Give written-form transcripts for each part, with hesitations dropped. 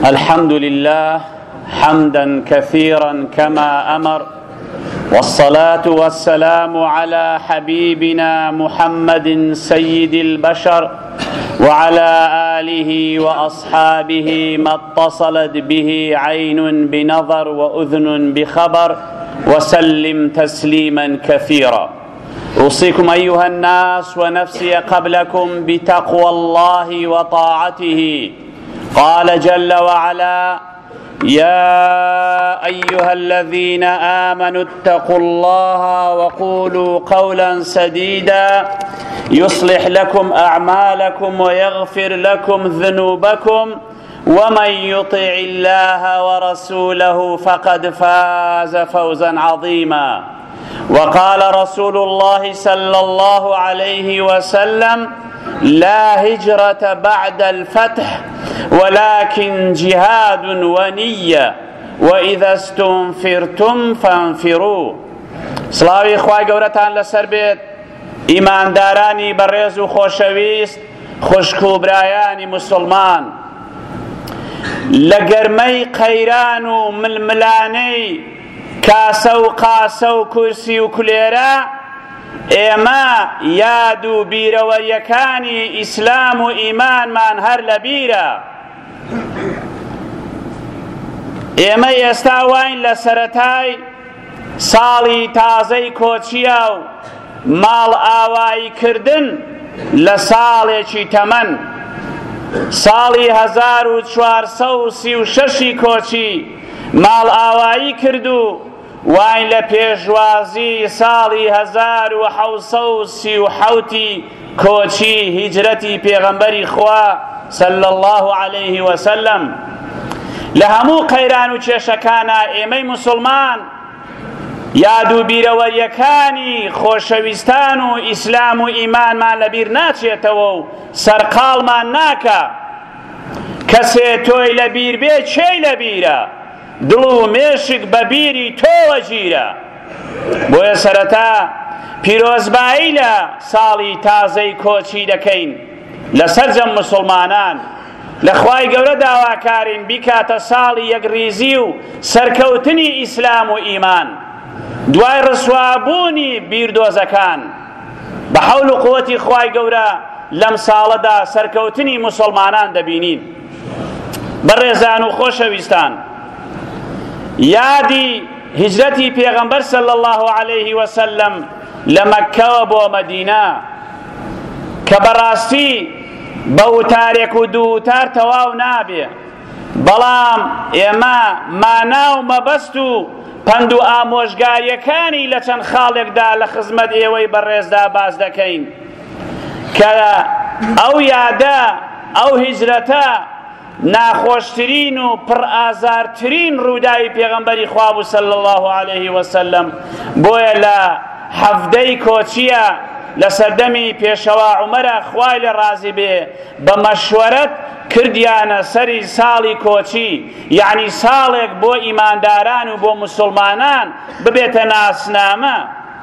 الحمد لله حمدا كثيرا كما أمر، والصلاة والسلام على حبيبنا محمد سيد البشر وعلى آله وأصحابه ما اتصلت به عين بنظر وأذن بخبر، وسلم تسليما كثيرا. أوصيكم أيها الناس ونفسي قبلكم بتقوى الله وطاعته. قال جل وعلا: يا أيها الذين آمنوا اتقوا الله وقولوا قولا سديدا يصلح لكم أعمالكم ويغفر لكم ذنوبكم، ومن يطع الله ورسوله فقد فاز فوزا عظيما. وقال رسول الله صلى الله عليه وسلم: لا هجرة بعد الفتح ولكن جهاد ونية، وإذا استنفرتم فانفروا. سڵاوی خوای گەورەتان لەسەر بێت، ئیماندارانی بەڕێز و خۆشەویست، خوشک و برایانی مسلمان. لە گەرمەی قەیران و ململانەی کاسە و قاسە و کورسی و کولێرە، ئێمە یاد و بیرەوەریەکانی ئیسلام و ئیمانمان هەر لە بیرە. ئێمە ئێستا واین لە سەرەتای ساڵی تازەی کۆچیە و ماڵ ئاوایی کردن لە ساڵێکی تەمەن، ساڵی 1436 کۆچی ماڵ ئاوایی کرد و واین لە پێشوازی ساڵی 1737 کۆچی هیجرەتی پێغەمبەری خوا صلی الله عليه وسلم. لە هەموو قەیران و کێشەکانە ئێمەی مسلمان یاد و بیرەوەریەکانی خۆشەویستان و ئیسلام و ئیمانمان لەبیر ناچێتەوە و سەرقاڵمان ناکە. کەسێ تۆی لەبیر بێ چێی لەبیرە؟ دڵ و مێشک بە بیری تۆوە گیرە. بۆیە سەرەتا پیرۆزبایی لە ساڵی تازەی کۆچی دەکەین لەسەر جەم مسلمانان. لە خوای گەورە داواکارین بیکاتە ساڵی یەکریزی و سەرکەوتنی ئیسلام و ئیمان، دوای ڕسوابوونی بیردۆزەکان. بە حەول و قووەتی خوای گەورە لەم ساڵەدا سەرکەوتنی مسلمانان دەبینین. بەڕێزان و خۆشەویستان، یادی هیجرەتی پێغەمبەر صلی الله عليه وسلم لە مەککەوە بۆ مەدینە، کە بەڕاستی بە وتارێک و دووتار تەواو نابێ، بەڵام ئێمە مانا و مەبەست و پند و ئامۆژگاریەکانی لە چەند خاڵێکدا لە خزمەت ئێوەی بەڕێزدا باز دەکەین کە ئەو یادە، ئەو هیجرەتە ناخۆشترین و پڕئازارترین ڕووداوی پێغەمبەری خوا بوو صلی الله عليه وسلم. بۆیە لە هەفتەی کۆچیە لە سەردەمی پێشەوا عومەرە خوای لێ ڕازی بێ، بە مەشوەرەت کردیانە سەری ساڵی کۆچی، یعنی ساڵێک بۆ ئیمانداران و بۆ مسلمانان ببێتە ناسنامە،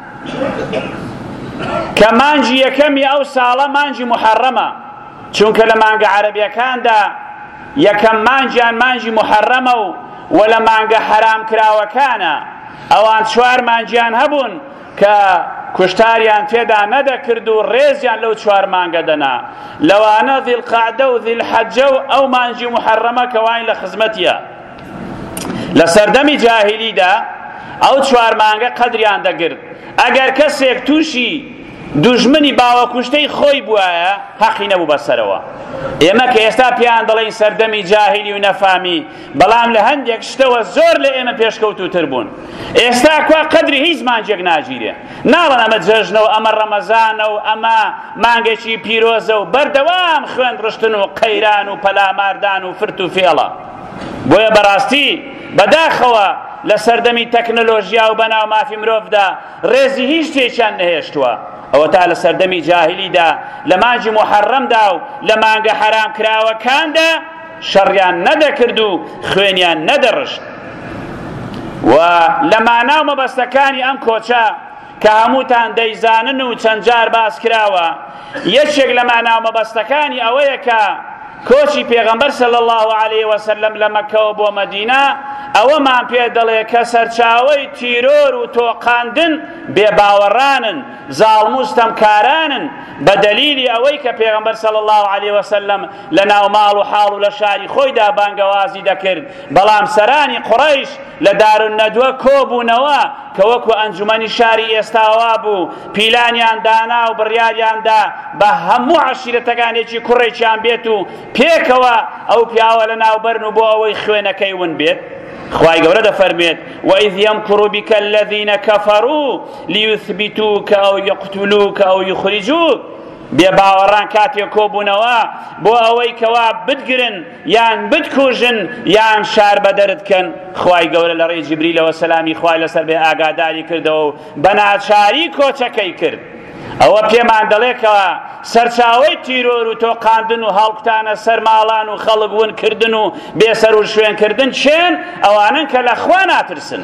کە مانجی یەکەمی ئەو ساڵە مانجی محەڕەمە، چونکە لە مانگە عەرەبیەکاندا یەکەم مانجیان مانجی محەڕەمە و لە مانگە حەرام کراوەکانە. ئەوان 4 مانجیان هەبوون کە کوشتاریان تێدا نەدەکرد و ڕێزیان لەو 4 مانگە دەنا. لەوانە ذیلقەعدە و ذیلحەجە و ئەو مانجی محەڕەمە کە واین لە خزمەتیە. لە سەردەمی جاهیلیدا ئەو 4 مانگە قەدریان دەگرت. ئەگەر کەسێک تووشی دوژمنی باوەکوشتەی خۆی بووایە، حەقی نەبوو بەسەرەوە. ئێمە کە ئێستا پێیان دەڵێن سەردەمی جاهیلی و نەفامی، بەڵام لە هەندێک شتەوە زۆر لە ئێمە پێشکەوتوتر بوون. ئێستا کوا قەدری هیچ مانجێک ناگیرێ، ناڵێن ئەمە جەژنە و ئەمە ڕەمەزانە و ئەمە مانگێکی پیرۆزە و بەردەوام خوێن ڕشتن و قەیران و پەلاماردان و فرت و فێڵە. بۆیە بەڕاستی بەداخەوە لە سەردەمی تەکنۆلۆژیا و بەناو مافی مرۆڤدا ڕێزی هیچ شتێکیان نەهێشتووە. ئەوە تا لە سەردەمی جاهیلیدا لە مانجی محەڕەمدا و لە مانگە حەرام کراوەکاندا شەڕیان نەدەکرد و خوێنیان نەدەڕشت. و لە مانا و مەبەستەکانی ئەم کۆچە کە هەمووتان دەیزانن و چەند جار باس کراوە، یەکێک لە مانا و مەبەستەکانی ئەوەیە کە کۆچی پێغەمبەر صلی الله علیه وسلم لە مەکەوە بۆ مەدینە ئەوەمان پێ دەڵێ کە سەرچاوەی تیرۆر و تۆقاندن بێباوەڕانن زاڵم و ستەمکارانن بە دەلیلی ئەوەی کە پێغەمبەر صلی الله علیه وسلم لە ناو ماڵ و حاڵ و لە شاری خۆیدا بانگەوازی دەکرد بەڵام سەرانی قوڕەیش لە دارالنەدوە کۆبوونەوە کە وەکو ئەنجومەنی شاری ئێستاوا بوو پیلانیان دانا و بڕیاریاندا بە هەموو عەشیرەتەکانێکی کوڕێکیان بێت و پێکەوە ئەو پیاوە لە ناوبەرن و بۆ ئەوەی خوێنەکەی ون بێت خوای گەورە دەفەرمێت وإذ يمكر بك الذين كفروا ليثبتوك أو يقتلوك أو يخرجوك بێباوەڕان کاتێک کۆبوونەوە بۆ ئەوەی کەوا بتگرن یان بتکوژن یان شار بەدەرت کەن خوای گەورە لە ڕێی جیبریلەوە سەلامی خوای لەسەر بێ ئاگاداری کردەوە و بە ناچاری کۆچەکەی کرد ئەوە پێمان دەڵێکەوە سەرچاوەی تیرۆر و تۆقاندن و هەڵقتانە سەر ماڵان و خەڵک ونکردن و بێسەر و شوێنکردن چێن ئەوانن کە لە خوا ناترسن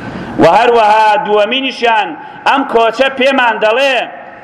و هەروەها دووەمینیشیان ئەم کۆچە پێمان دەڵێ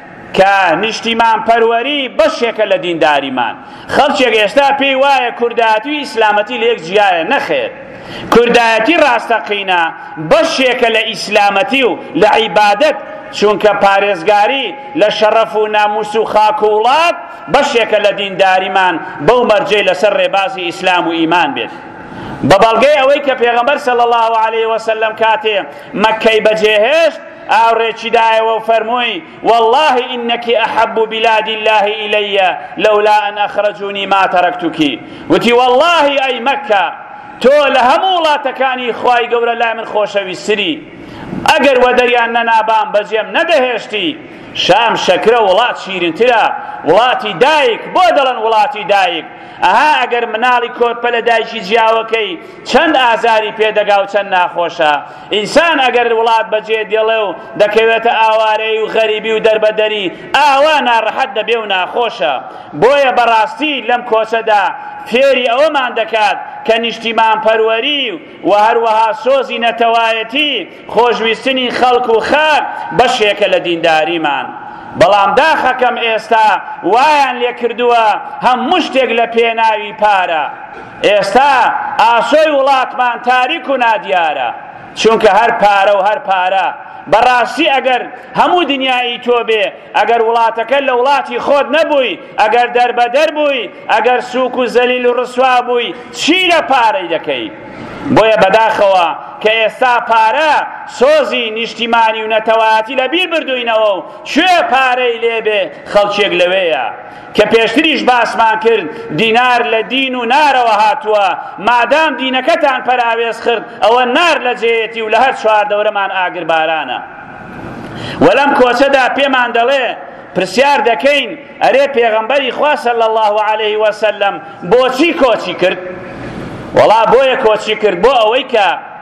کە نیشتیمان پەروەری بەشێکە لە دینداریمان خەڵکێک ئێستا پێی وایە کوردایەتی و ئیسلامەتی لە یەک جیایە نەخێر کوردایەتی ڕاستەقینە بەشێکە لە ئیسلامەتی و لە عیبادەت چونکە پارێزگاری لە شەڕەف و ناموس و خاک و وڵات بەشێکە لە دینداریمان بەو مەرجەی لەسەر ڕێبازی ئیسلام و ئیمان بێت بە بەڵگەی ئەوەی کە پێغەمبەر صلی الله علیه وسلم کاتێ مەککەی بەجێهێشت ئاوڕێکی دایەوە و فەرمووی والله إنك أحب بلاد الله إلي لولا أن أخرجوني ما تركتك وتي والله أي مكة تۆ لە هەموو وڵاتەکانی خوای گەورە لای من خۆشەویستتری ئەگەر وەدەریان نەنابام بەجێم نەدەهێشتی شام شەکرە وڵات شیرینترە وڵاتی دایک بۆ دەڵێن وڵاتی دایک ئەها ئەگەر مناڵی کۆرپە لە دایکی جیاوەکەی چەند ئازاری پێدەگا و چەند ناخۆشە ئینسان ئەگەر وڵات بەجێ دێڵێ و دەکەوێتە ئاوارەی و غەریبی و دەربەدەری ئاوا ناڕەحەت دەبێ و ناخۆشە بۆیە بەڕاستی لەم کۆچەدا فێری ئەوەمان دەکات کە نیشتیمان پەروەری و هەروەها سۆزی نەتەوایەتی خۆشویستنی خەڵک و خاک بەشێکە لە دینداریمان بەڵام داخەکەم ئێستا وایان لێ کردووە هەموو شتێک لە پێناوی پارە ئێستا ئاسۆی وڵاتمان تاریک و نادیارە چونکە هەر پارە و هەر پارە بەڕاستی ئەگەر هەموو دنیای تۆ بێ ئەگەر وڵاتەکە لە وڵاتی خۆت نەبووی ئەگەر دەربەدەر بووی ئەگەر سووک و زەلیل و ڕسوا بووی چی لە پارەی دەکەی بۆیە بەداخەوە کە ئێستا پارە سۆزی نیشتیمانی و نەتەوایەتی لە بیر بردوینەوە و کوێ پارەی لێبێ خەڵکێک لەوەیە کە پێشتریش باسمان کرد دینار لە دین و نارەوە هاتووە مادام دینەکەتان پەراوێز خرد ئەوە نار لە جێیەتی و لە هەر چوار دەورەمان ئاگربارانە وەلەم کۆچەدا پێمان دەڵێ پرسیار دەکەین ئەرێ پێغەمبەری خوا صلی الله علیه وسلم بۆچی کۆچی کرد وەڵا بۆیە کۆچی کرد بۆ ئەوەی کە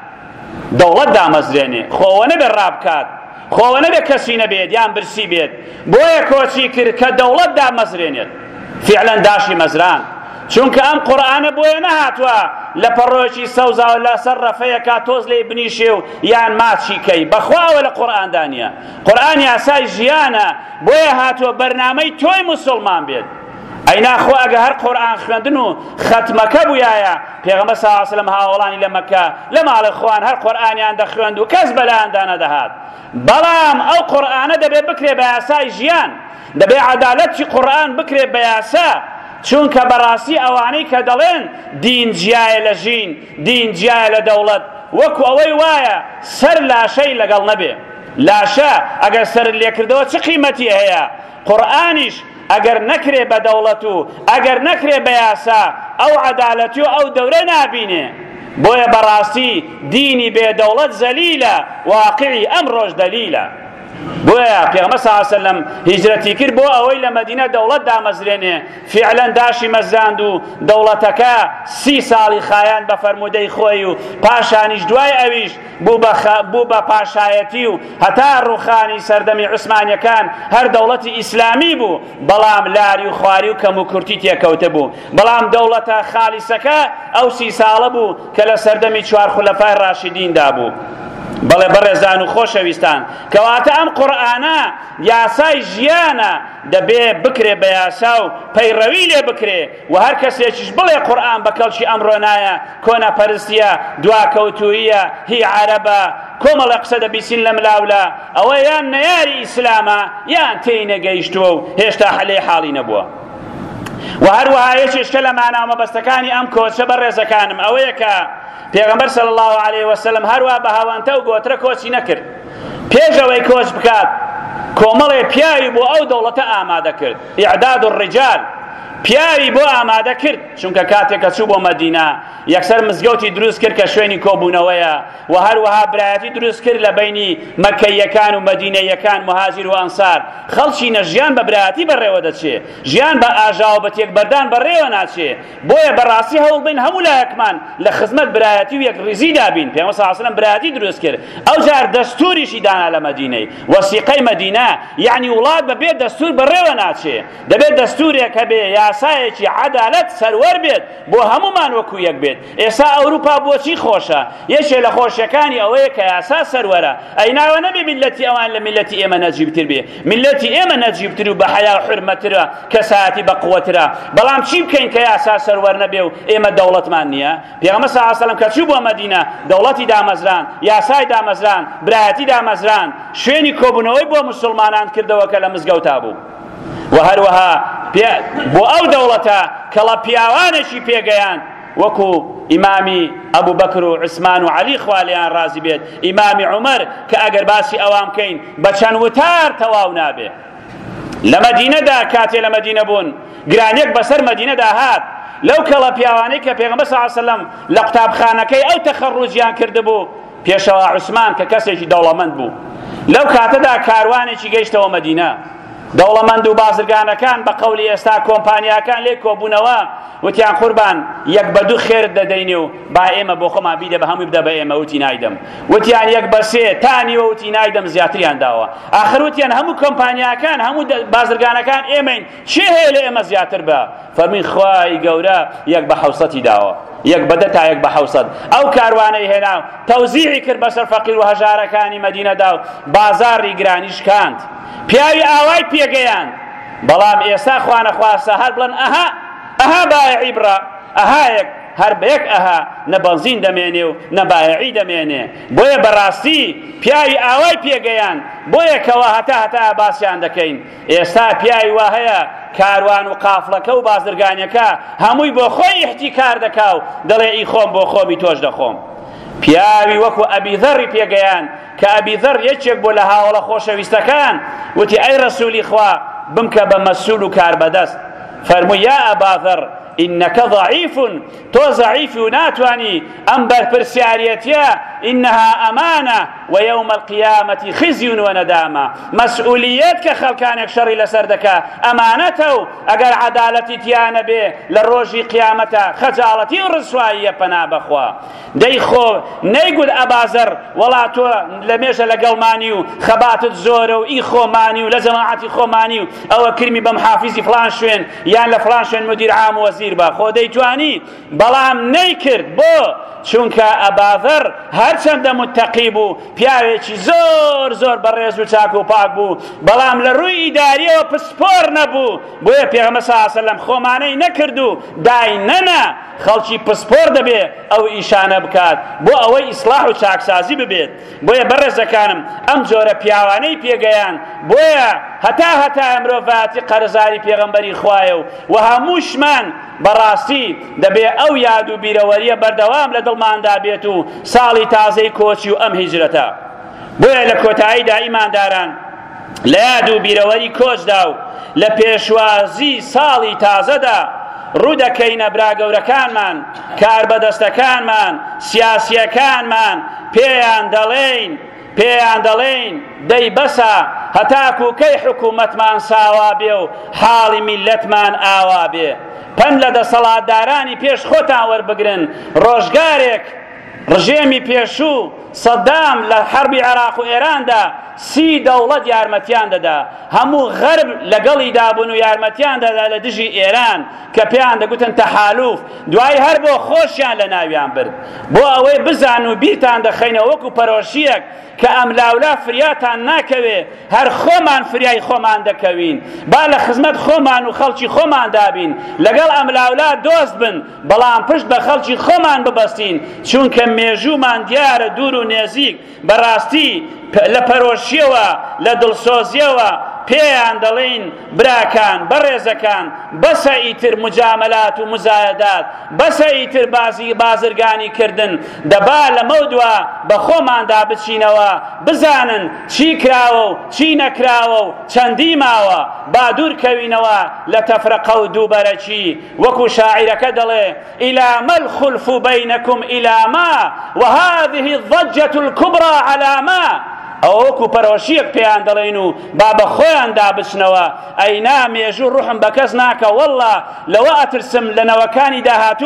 دەوڵەت دامەزرێنێ خۆوە نەبێ ڕابکات خۆوە نەبێ کەسی نەبێت یان برسی بێت بۆیە کۆچی کرد کە دەوڵەت دامەزرێنێت فعلەن داشی مەزران چونکە ئەم قورئانە بۆیە نەهاتووە لە پەڕۆیەکی سەوزا و لەسەر ڕەفەیەکە تۆز لێی بنیشێ و یان ماچی کەی بەخواوە لە قورئاندا نییە قورئان یاسای ژیانە بۆیە هاتووە بەرنامەی تۆی موسڵمان بێت ئەینا خۆ ئەگە هەر قورئان خوێندن و ختمەکە بوویایە پێغەمبەر صلی الله علیه و سلم هاوڵانی لە مەکە لە ماڵی خۆیان هەر قورئانیان دەخوێند و کەس بەلایاندا نەدەهات بەڵام ئەو قورئانە دەبێ بکرێ بە یاسای ژیان دەبێ عەدالەتی قورئان بکرێ بە یاسا چونکە بەڕاستی ئەوانەی کە دەڵێن دین جیایە لە ژین دین جیایە لە دەوڵەت وەکو ئەوەی وایە سەر لاشەی لەگەڵ نەبێ لاشە ئەگەر سەر لێکردەوە چ قیمەتی هەیە قورئانیش ئەگەر نەکرێ بە دەوڵەت و ئەگەر نەکرێ بە یاسا ئەو عەدالەتی و ئەو دەورە نابینێ بۆیە بەڕاستی دینی بێدەوڵەت زەلیلە واقعی ئەم ڕۆژ دەلیلە بۆیە پێغەمبەر صلی الله علیه و سلم هیجرەتی کرد بۆ ئەوەی لە مەدینە دەوڵەت دامەزرێنێ فعلەن داشی مەزراند و دەوڵەتەکە 30 ساڵی خایان بە فەرمودەی خۆی و پاشانیش دوای ئەویش بوو بە پاشایەتی و هەتا ڕوخانی سەردەمی عوسمانیەکان هەر دەوڵەتی ئیسلامی بوو بەڵام لاری و خواری و کەم و کورتی تێکەوتە بوو بەڵام دەوڵەتە خالیسەکە ئەو 30 ساڵە بوو کە لە سەردەمی 4 خولەفای ڕاشیدیندا بوو بەڵێ بەڕێزان و خۆشەویستان کەواتە ئەم قورئانە یاسای ژیانە دەبێ بکرێ بە یاسا و پەیڕەوی لێ بکرێ و هەر کەسێکیش بڵێ قورئان بە کەڵکی ئەمڕۆ نایە کۆنەپەرستیە دواکەوتوویە هی عەرەبە کۆمەڵە قسە دەبیسین لە ملاولە ئەوە یان نەیاری ئیسلامە یان تێی نەگەیشتووە و هێشتا حەلەی حاڵی نەبووە و هەروەها یەکێشکە لە ماناوە مەبەستەکانی ئەم کۆچە بەڕێزەکانم ئەوەیە کە پێغەمبەر صلی الله علیه وسلم هەروە بە هاوانتە و گۆترە کۆچی نەکرد پێش ئەوەی کۆچ بکات کۆمەڵێ پیاوی بۆ ئەو دەوڵەتە ئامادە کرد ئیعداد الرجال پیاوی بۆ ئامادە کرد چونکە کاتێک کە چوو بۆ مەدینە یەکسەر مزگەوتی دروست کرد کە شوێنی کۆبوونەوەیە و هەروەها برایەتی دروست کرد لە بینی مەکەیەکان و مەدینەیەکان مهاجر و ئەنسار خەڵکی ژیان بە برایەتی بەڕێوە دەچێ ژیان بە ئاژا و بە تێکبەردان بەڕێوە ناچێ بۆیە بەڕاستی هەوڵ بین هەموو لایەکمان لە خزمەت برایەتی و یەکڕیزیدا بین پێغەمبەر صلی الله علیه و سلم برایەتی دروست کرد ئەو جار دەستوریشی دانا لە مەدینەی وەسیقەی مەدینە یعنی وڵات بەبێ دەستور بەڕێوە ناچێ دەبێت دەستورێک هەبێ یاسایەکی عەدالەت سەروەر بێت بۆ هەمومان وەکو یەک بێت ئێستا ئەوروپا بۆچی خۆشە یەکێک لە خۆشیەکانی ئەوەیە کە یاسا سەروەرە ئەیناوە نەبێ میلەتی ئەوان لە میلەتی ئێمە نەجیبتر بێ میلەتی ئێمە نەجیبتر و بە حەیا و حورمەترە کەسایەتی بە قووەترە بەڵام چی بکەین کە یاسا سەروەر نەبێ و ئێمە دەوڵەتمان نییە پێغەمبەر صلی الله علیه و سلم کە چوو بۆ مەدینە دەوڵەتی دامەزران یاسای دامەزران برایەتی دامەزران شوێنی کۆبوونەوەی بۆ موسڵمانان کردەوە کە لە مزگەوتا بوو و هەروەها بۆ ئەو دەوڵەتە کەڵە پیاوانێکی پێگەیان وەکو ئیمامی ئەبوو بەکر و عوسمان و عەلی خوا لێیان ڕازی بێت ئیمامی عومەر کە ئەگەر باسی ئەوان بکەین بە چەند وتار تەواو نابێ لە مەدینەدا کاتێ لە مەدینە بوون گرانیەک بەسەر مەدینەدا هات لەو کەڵە پیاوانەی کە پێغەمبەر صلی الله علیه و سلم لە قوتابخانەکەی ئەو تەخەڕوجیان کردبوو پێشەوە عوسمان کە کەسێکی دەوڵەمەند بوو لەو کاتەدا کاروانێکی گەیشتەوە مەدینە دەوڵەمەند و بازرگانەکان بە قەولی ئێستا کۆمپانیاکان لێ کۆبوونەوە وتیان قوربان یەک بە دوو خێرت دەدەینێ و با ئێمە بۆ خۆمان بیدە بە هەمووی بدە بە ئێمە وتی نایدەم وتیان یەک بە سێ تانیوە وتی نایدەم زیاتریان داوە ئاخر وتیان هەموو کۆمپانیاکان هەموو بازرگانەکان ئێمەین چێ هەیە لە ئێمە زیاتر بە فەرمووی خوای گەورە یەک بە 600 داوە یەک بەدە تا یەک بە 600 ئەو کاروانەی هێنا و تەوزیعی کرد بەسەر فەقیر و هەژارەکانی مەدینەدا و بازاڕی گرانیش کاند پیاوی ئاوای پێگەیان بەڵام ئێستا خوا نەخواستە هەر بڵێن ئەها بایعی بڕە ئەهایەک هەر بەیەک ئەها نە بەنزین دەمێنێ و نە بایعی دەمێنێ بۆیە بەڕاستی پیاوی ئاوای پێگەیان بۆیە کەوە هەتا باسییان دەکەین ئێستا پیاوی وا هەیە کاروان و قافڵەکە و بازرگانیەکە هەمووی بۆ خۆی احتیکار دەکا و دەڵێ ئی خۆم بۆ خۆمی تۆش دەخۆم پیاوی وەکو ئەبی ذەڕی پێگەیان کە ئەبی ذەڕ یەکێک بۆ لە هاوڵە خۆشەویستەکان وتی ئەی ڕەسوولی خوا بمکە بە مەسوول و کاربەدەست فەرمووی یا ئەبا ذەڕ إنك ضعيف تو ضعيف ناتواني أم بالبرسياريتيا إنها أمانة ويوم القيامة خزي وندامة مسؤوليتك خلقانك شر لسردك أمانته أقر عدالتي تيانا به للروجي قيامته خجالتي ورسوائي بنا بخوا ديخو نيقول أبازر ولا تو لميش لقلمانيو خبات الزورو إيخو مانيو لجماعتي خو مانيو أو كرمي بمحافظي فلان شوين يعني لفلان شوين مدير عام وزير با خۆ دەیتوانی بەڵام نەیکرد بۆ چونکە ئەباذەر هەرچەندە متەقی بوو پیاوێکی زۆر زۆر بەڕێز و چاک و پاک بوو بەڵام لە ڕووی ئیداریەوە پسپۆر نەبوو بۆیە پێغەمبەر صلی الله علیه و سلم خۆمانەی نەکرد و دای نەنا خەڵکی پسپۆر دەبێ ئەو ئیشانە بکات بۆ ئەوەی ئیسلاح و چاکسازی ببێت بۆیە بەڕێزەکانم ئەم جۆرە پیاوانەی پێگەیان بۆیە هەتا ئەمرۆڤاتی قەرزاری پێغەمبەری خوایە و هەمووشمان بەڕاستی دەبێ ئەو یاد و بیرەوەریە بەردەوام لە دڵماندا بێت و ساڵی تازەی کۆچی و ئەم هیجرەتە بۆیە لە کۆتاییدا ئیمانداران لە یاد و بیرەوەری کۆچدا و لە پێشوازی ساڵی تازەدا ڕوو دەکەینە براگەورەکانمان کاربەدەستەکانمان سیاسیەکانمان پێیان دەڵێین دەی بەسە هەتاکو کەی حکوومەتمان ساوا بێ و حاڵی میلەتمان ئاوا بێ پەند لە دەسەڵاتدارانی پێش خۆتان وەربگرن ڕۆژگارێک ڕژێمی پێشوو سەدام لە حەربی عێراق و ئێراندا 30 دەوڵەت یارمەتیان دەدا، هەموو غەرب لەگەڵی دابوون و یارمەتیان دەدا لە دژی ئێران کە پێیان دەگوتن تەحالوف. دوای هەر بۆ خۆشیان لە ناویان برد، بۆ ئەوەی بزان و بیرتان دەخەینەوە وەکو پەرۆشیەک کە ئەم لاولا فریاتان ناکەوێ، هەر خۆمان فریای خۆمان دەکەوین، با لە خزمەت خۆمان و خەڵکی خۆمان دابین، لەگەڵ ئەم لاولا دۆست بن، بەڵام پشت بە خەڵکی خۆمان ببەستین، چونکە مێژوومان دیارە دوور و نێزیک بەڕاستی لە پەرۆشیەوە لە دڵسۆزیەوە پێیان دەڵێن براکان بەڕێزەکان بەسە ئیتر مجاملات و مزایدات، بەسە ئیتر بازرگانی کردن، دەبا لەمە دووە بە خۆماندا بچینەوە، بزانن چی کراوە و چی نەکراوە و چەندی ماوە، با دوورکەوینەوە لە تەفرەقە و دووبەرەکی. وەکو شاعیرەکە دەڵێ إلى ما الخلف بينكم إلى ما وهذه الضجة الكبرى على ما. ئەوەکو پەرۆشیەک پێیان دەڵێن و با بە خۆیان دابچنەوە. ئەینا مێژوو ڕوحم بە کەس ناکە، وەڵڵا لەوە ئەترسم لە نەوەکانی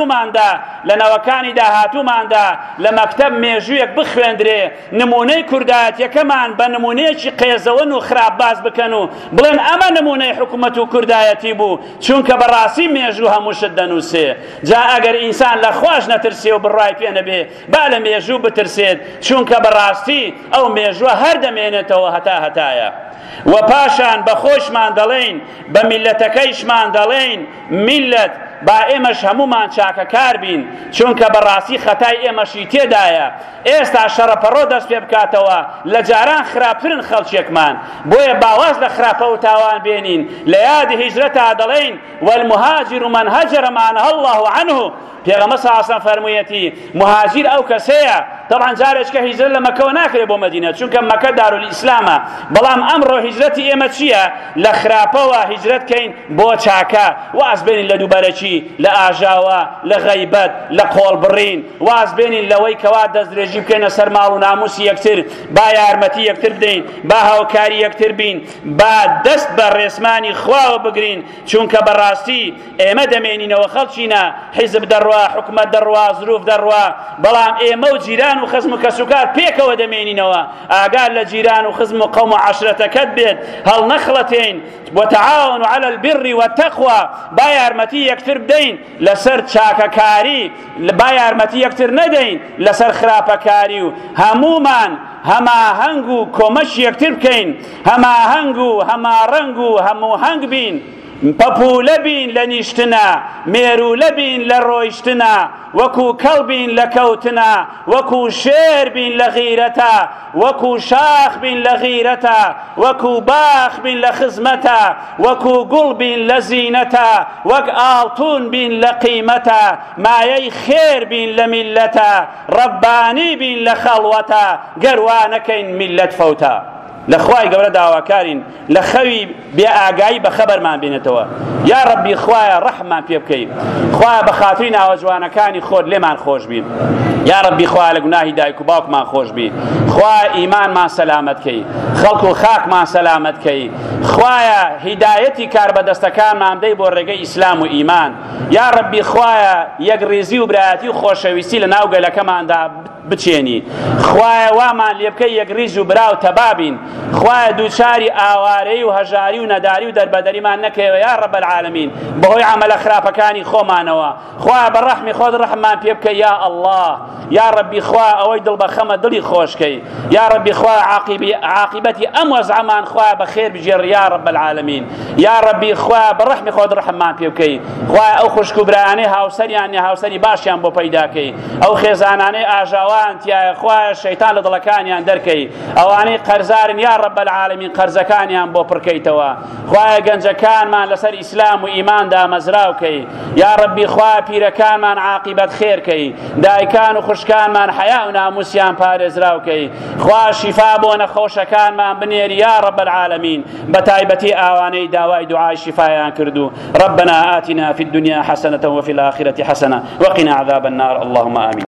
داهاتووماندا لە مەکتەب مێژوویەک بخوێندرێ، نمونەی کوردایەتیەکەمان بە نمونەیەکی قێزەوەن و خراپ باز بکەن و بڵێن ئەمە نمونەی حکومەت و کوردایەتی بوو، چونکە بەڕاستی مێژوو هەمووشت دەنووسێ. جا ئەگەر ئینسان لە خۆش نەترسێ و بڕای پێ نەبێ، با لە مێژوو بترسێت، چونکە بەڕاستی ئەو مێژووە هەر دەمێنێتەوە هەتایە. و پاشان بە خۆشمان دەڵێن، بە میلەتەکەیشمان دەڵێن میلەت با ئێمەش هەمومان چاکەکار بین، چونکە بەڕاستی خەتای ئێمەشی تێدایە. ئێستا شەڕەپەڕۆ دەست پێ بکاتەوە، لە جاران خراپترن خەڵکێکمان، بۆیە باواز لە خراپە و تاوان بێنین. لە یادی هیجرەتا دەڵێن والمهاجر من هەجر ما نهى الله عنه. پێغەمبەر صلی الله علیه و سلم فەرموویەتی مهاجر ئەو کەسەیە، طبعا جارێککە هیجرەت لە مەکەوە ناکرێت بۆ مەدینە، چونکە مەکە دارولئیسلامە، بەڵام ئەمڕۆ هیجرەتی ئێمە چییە؟ لە خراپەوە هیجرەت کەین بۆ چاکە، واز بێنین لە دووبەرەکی، لە ئاژاوە، لە غەیبەت، لە قۆڵبڕین، واز بێنین لەوەی کەوا دەستدرێژی بکەینە سەر ماڵ و ناموسی یەکتر، با یارمەتی یەکتر بدەین، با هاوکاری یەکتر بین، با دەست بە ڕێسمانی خواوە بگرین، چونکە بەڕاستی ئێمە دەمێنینەوە خەڵکینە، حیزب دەڕوا، حکومەت دەڕوا، زروف دەڕوا، بەڵام ئێمە و جیران و خزم و کەسوکار پێکەوە دەمێنینەوە. ئاگار لە جیران و خزم و قەوم و عەشرەتەکەت بێت، هەڵ نەخڵەتین. وتعاونوا على البر والتقوى، با یارمەتی یەکتر بدەین لەسەر چاکەکاری، با یارمەتی یەکتر نەدەین لەسەر خراپەکاری، و هەمومان هەماهەنگ و کۆمەش یەکتر بکەین، هەماهەنگ و هەماڕەنگ و هەمووهەنگ بین، پەپوولە بین لە نیشتنە، مێروولە بین لە ڕۆیشتنە، وەکو کەڵ بین لە کەوتنە، وەکو شێر بین لە غیرەتە، وەکو شاخ بین لە غیرەتە، وەکو باخ بین لە خزمەتە، وەکو گوڵ بین لە زینەتە، وەک ئاڵتون بین لە قیمەتە، مایەی خێر بین لە میلەتە، ڕەبانی بین لە خەڵوەتە، گەروانەکەین میلەت فەوتە. لە خوای گەورە داواکارین لە خەوی بێ ئاگایی بە خەبەرمان بێنێتەوە. یا ڕەبی خوایە ڕەحممان پێ بکەی، خوایە بە خاتری ناوە جوانەکانی خۆت لێمان خۆش بین، یا ڕەبی خوایە لە گوناهی دایک و باوکمان خۆش بی، خوایە ئیمانمان سەلامەت کەی، خەڵک و خاکمان سەلامەت کەی، خوایە هیدایەتی کار بەدەستەکانمان بدەی بۆ ڕێگەی ئیسلام و ئیمان، یا ڕەبی خوایە یەکڕێزی و برایەتی و خۆشەویستی لە ناو گەلەکەماندا بچێنی، خوایە وامان لێ بکەی یەکڕیز و برا و تەبابین، خوایە دووچاری ئاوارەی و هەژاری و نەداری و دەربەدەریمان نەکەوێ یا ڕەب العالەمین، بەهۆی عەمەلە خراپەکانی خۆمانەوە، خوایە بە ڕەحمی خۆت ڕەحممان پێ بکەی یا ئەڵڵاه، یا ڕەبی خوایە ئەوەی دڵ بەخەمە دڵی خۆشکەی، یا ڕەبی خوایە عاقبەتی ئەم وەزعەمان خوایە بە خێر بژێڕ یا ڕەب العالەمین، یا ڕەبی خوایە بە ڕەحمی خۆت ڕەحممان پێ بکەی، خوایە ئەو خوشک و برایانەی هاوسەریان هاوسەری باشیان بۆ پەیداکەی، ئەو خێزانانەی ئاژاوان تایە خوایە شەیتان لە دڵەکانیان دەرکەی، ئەوانەی قەرزارن یا ڕەب العالەمین قەرزەکانیان بۆ پڕکەیتەوە، خوایە گەنجەکانمان لەسەر ئیسلام و ئیماندا مەزراوکەی، یا ڕەبی خوایە پیرەکانمان عاقبەت خێرکەی، دایکان و خوشکانمان حەیا و ناموسیان پارێزراوکەی، خوایە شیفا بۆ نەخۆشەکانمان بنێری یا ڕەب العالەمین، بە تایبەتی ئەوانەی داوای دوعای شیفایان کردو. ربنا آتنا في الدنيا حسنة وفي الآخرة حسنة وقنا عذاب النار. اللهم آمين.